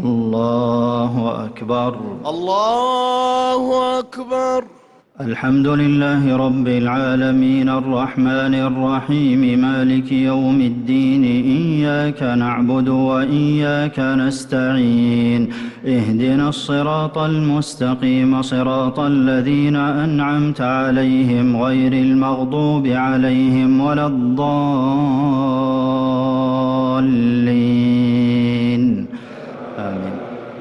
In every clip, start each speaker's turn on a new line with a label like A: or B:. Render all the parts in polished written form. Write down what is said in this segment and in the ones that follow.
A: الله أكبر.
B: الله أكبر.
A: الحمد لله رب العالمين الرحمن الرحيم مالك يوم الدين إياك نعبد وإياك نستعين اهدنا الصراط المستقيم صراط الذين أنعمت عليهم غير المغضوب عليهم ولا الضالين آمين.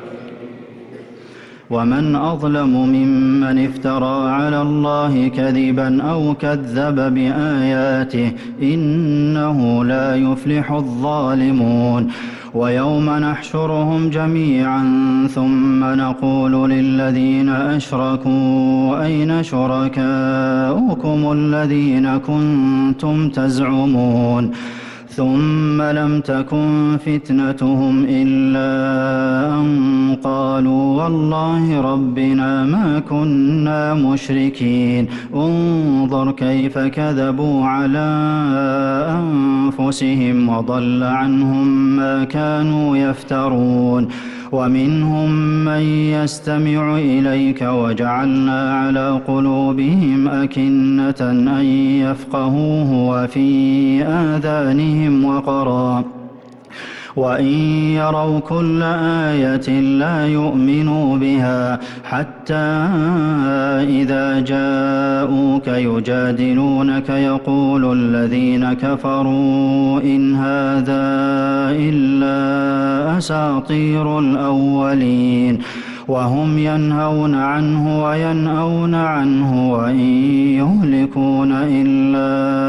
A: ومن أظلم ممن افترى على الله كذبا أو كذب بآياته إنه لا يفلح الظالمون. ويوم نحشرهم جميعا ثم نقول للذين أشركوا أين شركاؤكم الذين كنتم تزعمون ثم لم تكن فتنتهم إلا أن قالوا والله ربنا ما كنا مشركين انظر كيف كذبوا على أنفسهم وضل عنهم ما كانوا يفترون. ومنهم من يستمع إليك وجعلنا على قلوبهم أكنة أن يفقهوه وفي آذانهم وقرا وإن يروا كل آية لا يؤمنوا بها حتى إذا جاءوك يجادلونك يقول الذين كفروا إن هذا إلا أساطير الأولين وهم ينهون عنه وينأون عنه وإن يهلكون إلا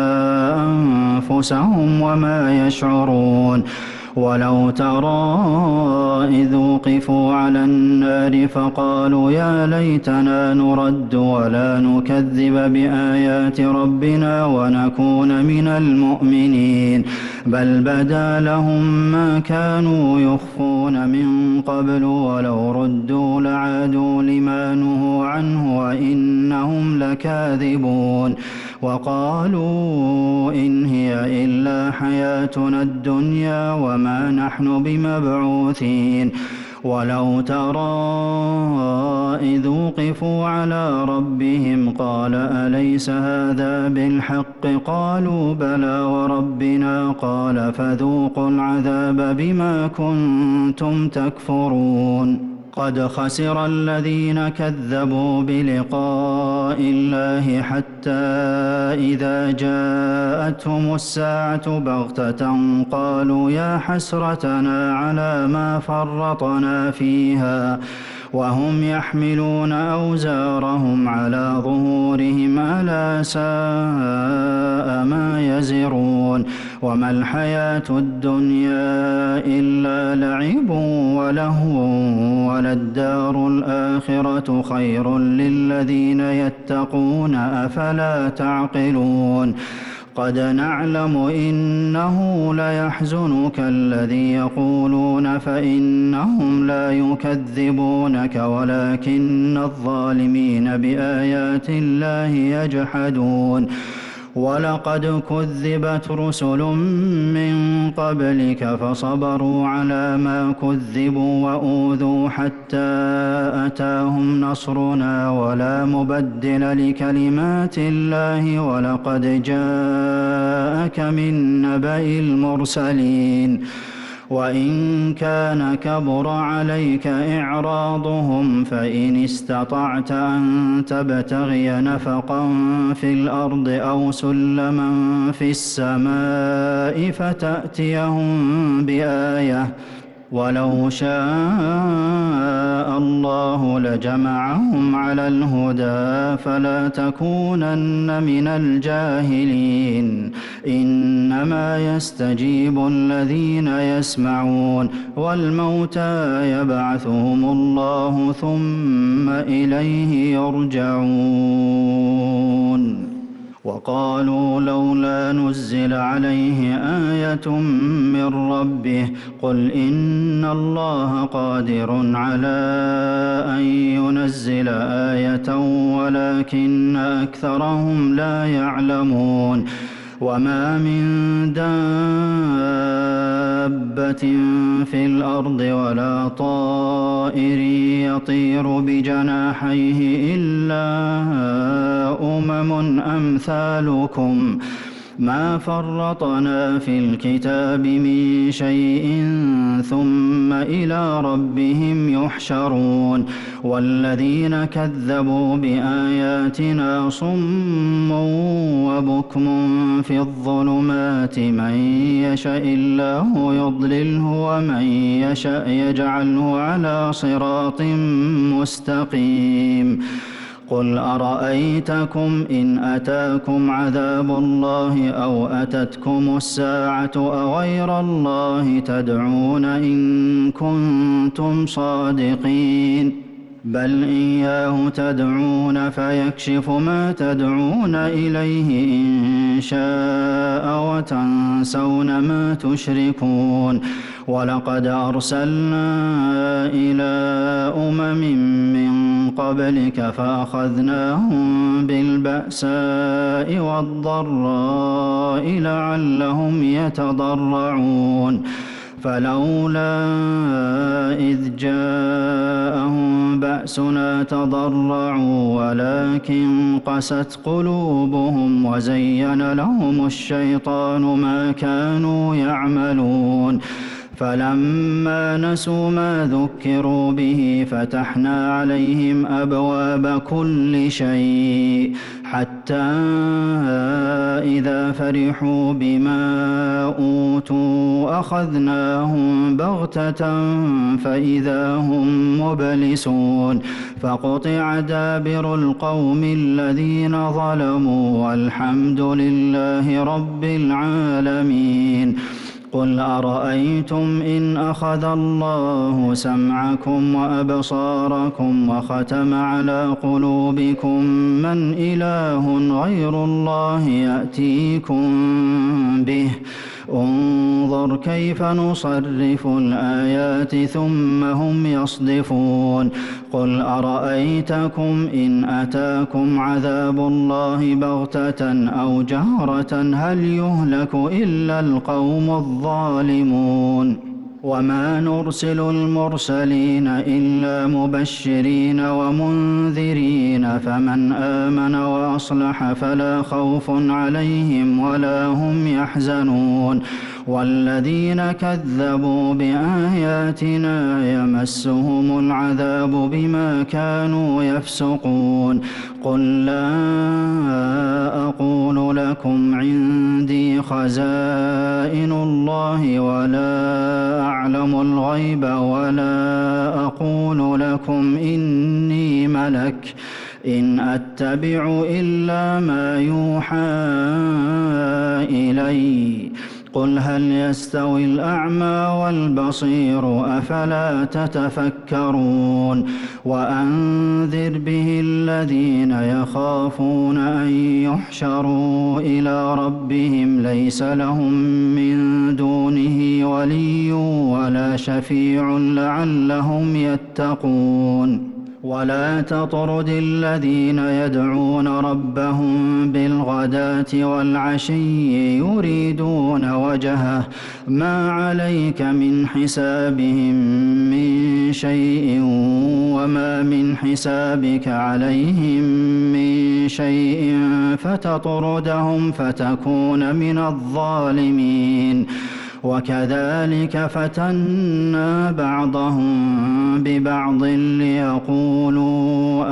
A: أنفسهم وما يشعرون. ولو ترى إذ وقفوا على النار فقالوا يا ليتنا نرد ولا نكذب بآيات ربنا ونكون من المؤمنين بل بدا لهم ما كانوا يخفون من قبل ولو ردوا لعادوا لما نهوا عنه وإنهم لكاذبون. وقالوا إن هي إلا حياتنا الدنيا وما نحن بمبعوثين. ولو ترى إذ وقفوا على ربهم قال أليس هذا بالحق قالوا بلى وربنا قال فذوقوا العذاب بما كنتم تكفرون. قد خسر الذين كذبوا بلقاء الله حتى إذا جاءتهم الساعة بغتة قالوا يا حسرتنا على ما فرطنا فيها وهم يحملون أوزارهم على ظهورهم ألا ساء ما يزرون. وما الحياة الدنيا إلا لعب ولهو وللدار الآخرة خير للذين يتقون أفلا تعقلون. قد نعلم إنه ليحزنك الذي يقولون فإنهم لا يكذبونك ولكن الظالمين بآيات الله يجحدون. ولقد كذبت رسل من قبلك فصبروا على ما كذبوا وأوذوا حتى أتاهم نصرنا ولا مبدل لكلمات الله ولقد جاءك من نبأ المرسلين. وإن كان كبر عليك إعراضهم فإن استطعت أن تبتغي نفقا في الأرض أو سلما في السماء فتأتيهم بآية ولو شاء الله لجمعهم على الهدى فلا تكونن من الجاهلين. إنما يستجيب الذين يسمعون والموتى يبعثهم الله ثم إليه يرجعون. وقالوا لولا نزل عليه آية من ربه قل إن الله قادر على أن ينزل آية ولكن أكثرهم لا يعلمون. وما من دابة في الأرض ولا طائر يطير بجناحيه إلا أمم أمثالكم ما فرطنا في الكتاب من شيء ثم إلى ربهم يحشرون والذين كذبوا بآياتنا صم وبكم في الظلمات من يشاء الله يضلله ومن يشاء يجعله على صراط مستقيم قل أرأيتكم إن أتاكم عذاب الله أو أتتكم الساعة أغير الله تدعون إن كنتم صادقين بل إياه تدعون فيكشف ما تدعون إليه إن شاء وتنسون ما تشركون ولقد أرسلنا إلى أمم من قبلك فأخذناهم بالبأساء والضراء لعلهم يتضرعون فلولا إذ جاءهم بأسنا تضرعوا ولكن قست قلوبهم وزين لهم الشيطان ما كانوا يعملون فلما نسوا ما ذكروا به فتحنا عليهم أبواب كل شيء حتى إذا فرحوا بما أوتوا أخذناهم بغتة فإذا هم مبلسون فقطع دابر القوم الذين ظلموا والحمد لله رب العالمين قل أرأيتم إن أخذ الله سمعكم وأبصاركم وختم على قلوبكم من إله غير الله يأتيكم به انظر كيف نصرف الآيات ثم هم يصدفون قل أرأيتكم إن أتاكم عذاب الله بغتة أو جهرة هل يهلك إلا القوم الظالمون وما نرسل المرسلين إلا مبشرين ومنذرين فمن آمن وأصلح فلا خوف عليهم ولا هم يحزنون والذين كذبوا بآياتنا يمسهم العذاب بما كانوا يفسقون قل لا أقول لكم عندي خزائن الله ولا أعلم الغيب ولا أقول لكم إني ملك إن أتبع إلا ما يوحى إلي قل هل يستوي الأعمى والبصير أفلا تتفكرون وأنذر به الذين يخافون أن يحشروا إلى ربهم ليس لهم من دونه ولي ولا شفيع لعلهم يتقون ولا تطرد الذين يدعون ربهم بالغداة والعشي يريدون وجهه ما عليك من حسابهم من شيء وما من حسابك عليهم من شيء فتطردهم فتكون من الظالمين وكذلك فتنا بعضهم ببعض ليقولوا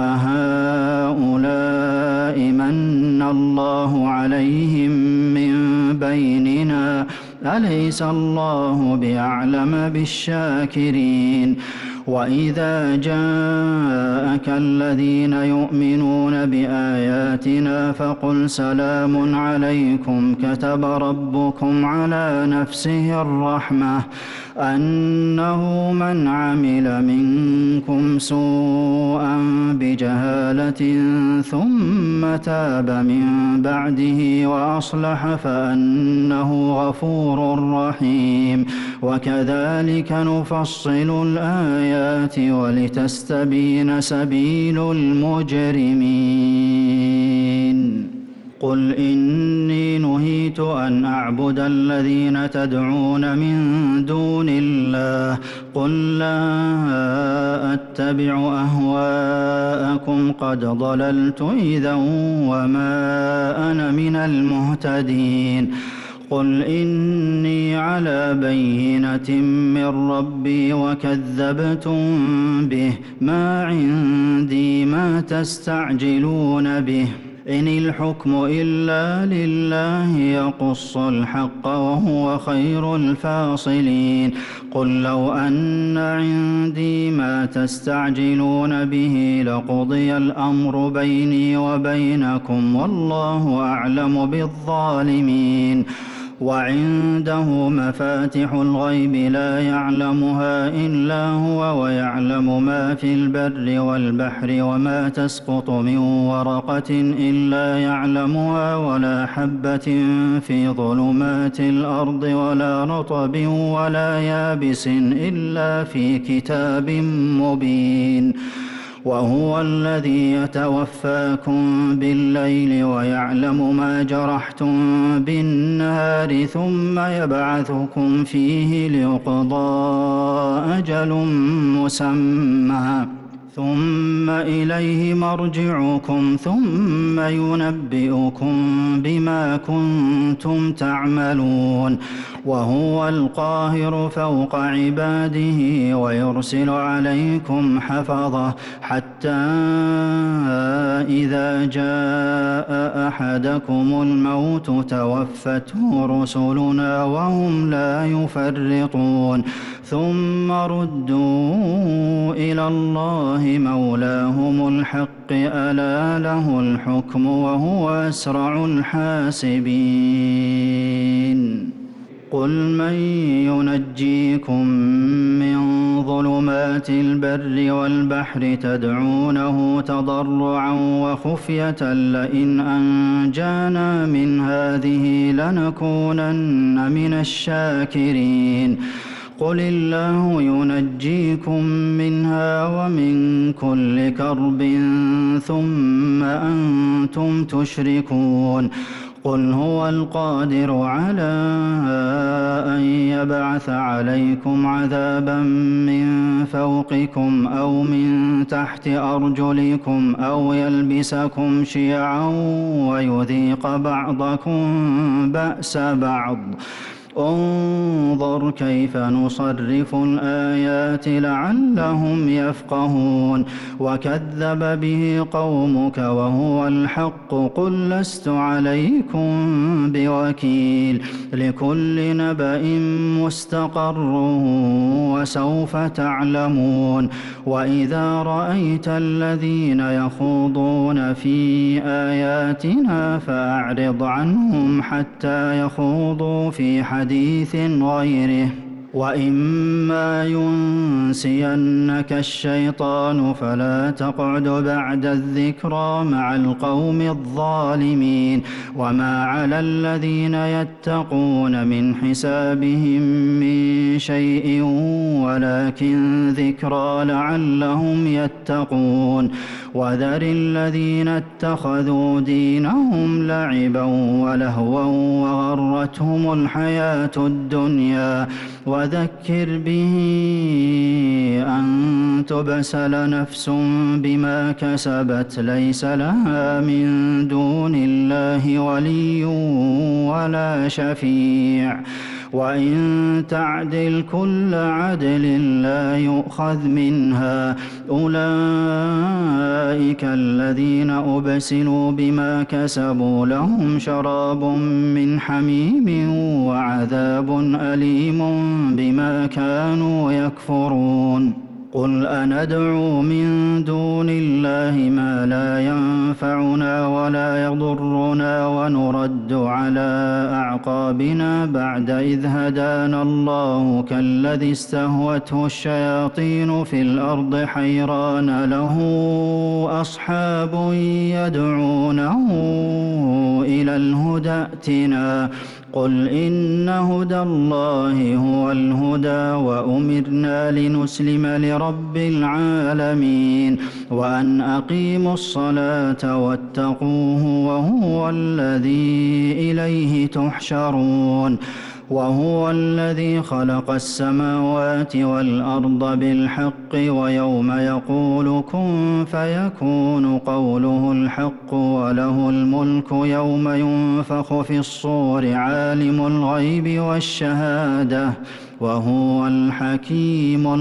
A: أهؤلاء من الله عليهم من بيننا أليس الله بأعلم بالشاكرين وإذا جاءك الذين يؤمنون بآياتنا فقل سلام عليكم كتب ربكم على نفسه الرحمة أنه من عمل منكم سوءا بجهالة ثم تاب من بعده وأصلح فأنه غفور رحيم وكذلك نفصل الآيات ولتستبين سبيل المجرمين قل إني نهيت أن أعبد الذين تدعون من دون الله قل لا أتبع أهواءكم قد ضللت إذا وما أنا من المهتدين قل إني على بينة من ربي وكذبتم به ما عندي ما تستعجلون به إن الحكم إلا لله يقص الحق وهو خير الفاصلين قل لو أن عندي ما تستعجلون به لقضي الأمر بيني وبينكم والله أعلم بالظالمين وعنده مفاتح الغيب لا يعلمها إلا هو ويعلم ما في البر والبحر وما تسقط من ورقة إلا يعلمها ولا حبة في ظلمات الأرض ولا رطب ولا يابس إلا في كتاب مبين وهو الذي يتوفاكم بالليل ويعلم ما جرحتم بالنهار ثم يبعثكم فيه ليقضى أجل مسمى ثم إليه مرجعكم ثم ينبئكم بما كنتم تعملون وهو القاهر فوق عباده ويرسل عليكم حفظه حتى إذا جاء أحدكم الموت توفته رسلنا وهم لا يفرطون ثم ردوا إلى الله مولاهم الحق ألا له الحكم وهو أسرع الحاسبين قل من ينجيكم من ظلمات البر والبحر تدعونه تضرعا وخفية لئن أنجانا من هذه لنكونن من الشاكرين قل الله ينجيكم منها ومن كل كرب ثم أنتم تشركون قل هو القادر على أن يبعث عليكم عذابا من فوقكم أو من تحت أرجلكم أو يلبسكم شيعا ويذيق بعضكم بأس بعض انظر كيف نصرف الآيات لعلهم يفقهون وكذب به قومك وهو الحق قل لست عليكم بوكيل لكل نبأ مستقر وسوف تعلمون وإذا رأيت الذين يخوضون في آياتنا فأعرض عنهم حتى يخوضوا في حديث غيره وإما ينسينك الشيطان فلا تقعد بعد الذكرى مع القوم الظالمين وما على الذين يتقون من حسابهم من شيء ولكن ذكرى لعلهم يتقون وذر الذين اتخذوا دينهم لعبا ولهوا وغرتهم الحياة الدنيا وذكر به أن تبسل نفس بما كسبت ليس لها من دون الله ولي ولا شفيع وإن تعدل كل عدل لا يؤخذ منها أولئك الذين أبسلوا بما كسبوا لهم شراب من حميم وعذاب أليم بما كانوا يكفرون قل أندعو من دون الله ما لا ينفعنا ولا يضرنا ونرد على أعقابنا بعد إذ هدانا الله كالذي استهوته الشياطين في الأرض حيران له أصحاب يدعونه إلى الهدى ائتنا قل إن هدى الله هو الهدى وأمرنا لنسلم لرب العالمين وأن أقيموا الصلاة واتقوه وهو الذي إليه تحشرون وهو الذي خلق السماوات والأرض بالحق ويوم يقول كن فيكون قوله الحق وله الملك يوم ينفخ في الصور عالم الغيب والشهادة وهو الحكيم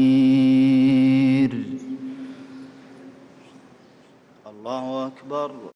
A: الخبير. الله أكبر.